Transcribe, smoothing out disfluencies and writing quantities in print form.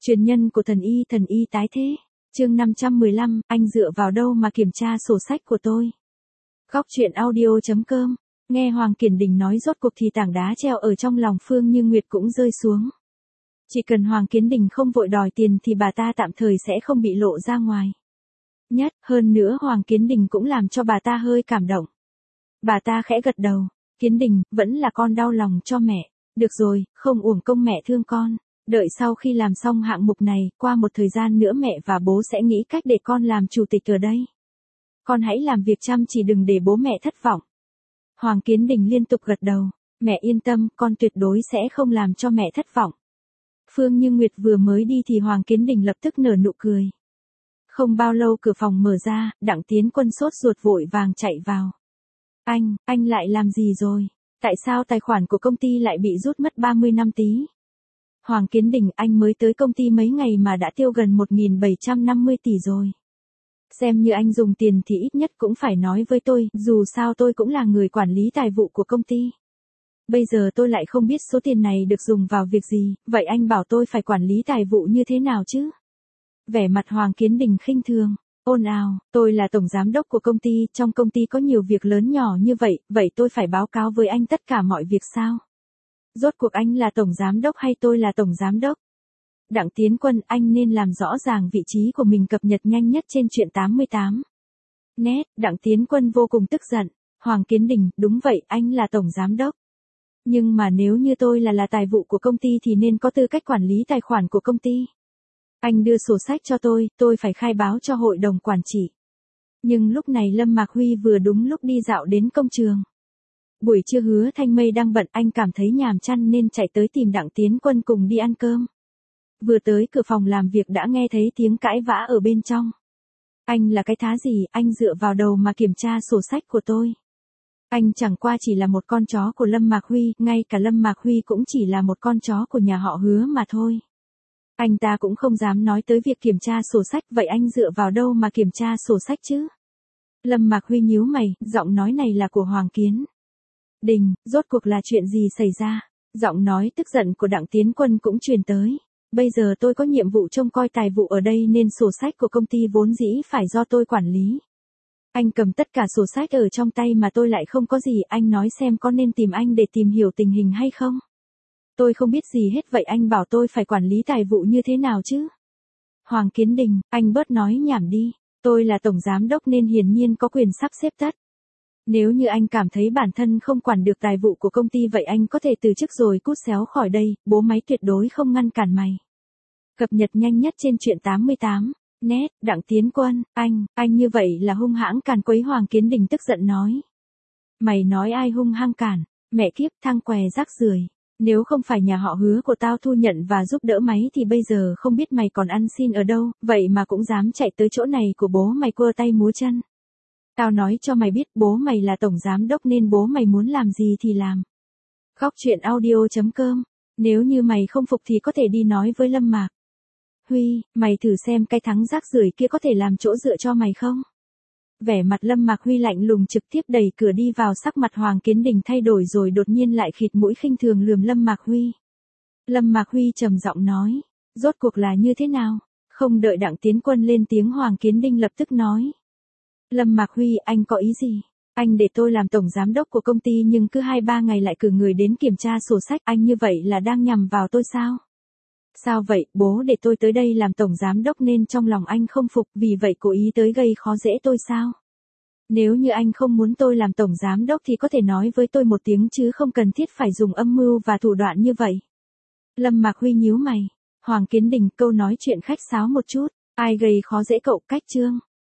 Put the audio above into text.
Truyền nhân của thần y tái thế. Chương 515, anh dựa vào đâu mà kiểm tra sổ sách của tôi? Góc truyện audio.com. Nghe Hoàng Kiển Đình nói rốt cuộc thì tảng đá treo ở trong lòng Phương Như Nguyệt cũng rơi xuống. Chỉ cần Hoàng Kiến Đình không vội đòi tiền thì bà ta tạm thời sẽ không bị lộ ra ngoài. Hơn nữa Hoàng Kiến Đình cũng làm cho bà ta hơi cảm động. Bà ta khẽ gật đầu. Kiến Đình, vẫn là con đau lòng cho mẹ. Được rồi, không uổng công mẹ thương con. Đợi sau khi làm xong hạng mục này, qua một thời gian nữa mẹ và bố sẽ nghĩ cách để con làm chủ tịch ở đây. Con hãy làm việc chăm chỉ, đừng để bố mẹ thất vọng. Hoàng Kiến Đình liên tục gật đầu. Mẹ yên tâm, con tuyệt đối sẽ không làm cho mẹ thất vọng. Phương Như Nguyệt vừa mới đi thì Hoàng Kiến Đình lập tức nở nụ cười. Không bao lâu cửa phòng mở ra, Đặng Tiến Quân sốt ruột vội vàng chạy vào. Anh lại làm gì rồi? Tại sao tài khoản của công ty lại bị rút mất 30 năm tí? Hoàng Kiến Đình, anh mới tới công ty mấy ngày mà đã tiêu gần 1.750 tỷ rồi. Xem như anh dùng tiền thì ít nhất cũng phải nói với tôi, dù sao tôi cũng là người quản lý tài vụ của công ty. Bây giờ tôi lại không biết số tiền này được dùng vào việc gì, vậy anh bảo tôi phải quản lý tài vụ như thế nào chứ? Vẻ mặt Hoàng Kiến Đình khinh thường, ồn ào, tôi là tổng giám đốc của công ty, trong công ty có nhiều việc lớn nhỏ như vậy tôi phải báo cáo với anh tất cả mọi việc sao? Rốt cuộc anh là tổng giám đốc hay tôi là tổng giám đốc? Đặng Tiến Quân, anh nên làm rõ ràng vị trí của mình, cập nhật nhanh nhất trên chuyện 88. Đặng Tiến Quân vô cùng tức giận. Hoàng Kiến Đình, đúng vậy, anh là tổng giám đốc. Nhưng mà nếu như tôi là tài vụ của công ty thì nên có tư cách quản lý tài khoản của công ty. Anh đưa sổ sách cho tôi phải khai báo cho hội đồng quản trị. Nhưng lúc này Lâm Mạc Huy vừa đúng lúc đi dạo đến công trường. Buổi trưa Hứa Thanh Mây đang bận, anh cảm thấy nhàm chán nên chạy tới tìm Đặng Tiến Quân cùng đi ăn cơm. Vừa tới cửa phòng làm việc đã nghe thấy tiếng cãi vã ở bên trong. Anh là cái thá gì, anh dựa vào đầu mà kiểm tra sổ sách của tôi? Anh chẳng qua chỉ là một con chó của Lâm Mạc Huy, ngay cả Lâm Mạc Huy cũng chỉ là một con chó của nhà họ Hứa mà thôi. Anh ta cũng không dám nói tới việc kiểm tra sổ sách, vậy anh dựa vào đâu mà kiểm tra sổ sách chứ? Lâm Mạc Huy nhíu mày, giọng nói này là của Hoàng Kiến Đình, rốt cuộc là chuyện gì xảy ra? Giọng nói tức giận của Đặng Tiến Quân cũng truyền tới. Bây giờ tôi có nhiệm vụ trông coi tài vụ ở đây nên sổ sách của công ty vốn dĩ phải do tôi quản lý. Anh cầm tất cả sổ sách ở trong tay mà tôi lại không có gì, anh nói xem có nên tìm anh để tìm hiểu tình hình hay không? Tôi không biết gì hết, vậy anh bảo tôi phải quản lý tài vụ như thế nào chứ? Hoàng Kiến Đình, anh bớt nói nhảm đi, tôi là tổng giám đốc nên hiển nhiên có quyền sắp xếp tất. Nếu như anh cảm thấy bản thân không quản được tài vụ của công ty vậy anh có thể từ chức rồi cút xéo khỏi đây, bố máy tuyệt đối không ngăn cản mày. Cập nhật nhanh nhất trên chuyện 88. Đặng Tiến Quân, anh như vậy là hung hãng càn quấy. Hoàng Kiến Đình tức giận nói. Mày nói ai hung hăng cản? Mẹ kiếp, thang què rác rưởi. Nếu không phải nhà họ Hứa của tao thu nhận và giúp đỡ máy thì bây giờ không biết mày còn ăn xin ở đâu, vậy mà cũng dám chạy tới chỗ này của bố mày quơ tay múa chân. Tao nói cho mày biết, bố mày là tổng giám đốc nên bố mày muốn làm gì thì làm. Góc truyện audio.com. Nếu như mày không phục thì có thể đi nói với Lâm Mạc Huy, mày thử xem cái thằng rác rưởi kia có thể làm chỗ dựa cho mày không? Vẻ mặt Lâm Mạc Huy lạnh lùng trực tiếp đẩy cửa đi vào, sắc mặt Hoàng Kiến Đình thay đổi rồi đột nhiên lại khịt mũi khinh thường lườm Lâm Mạc Huy. Lâm Mạc Huy trầm giọng nói, rốt cuộc là như thế nào? Không đợi Đặng Tiến Quân lên tiếng Hoàng Kiến Đình lập tức nói. Lâm Mạc Huy, anh có ý gì? Anh để tôi làm tổng giám đốc của công ty nhưng cứ 2-3 ngày lại cử người đến kiểm tra sổ sách, anh như vậy là đang nhằm vào tôi sao? Sao vậy, bố để tôi tới đây làm tổng giám đốc nên trong lòng anh không phục, vì vậy cố ý tới gây khó dễ tôi sao? Nếu như anh không muốn tôi làm tổng giám đốc thì có thể nói với tôi một tiếng chứ không cần thiết phải dùng âm mưu và thủ đoạn như vậy. Lâm Mạc Huy nhíu mày. Hoàng Kiến Đình, câu nói chuyện khách sáo một chút, ai gây khó dễ cậu? Cách chương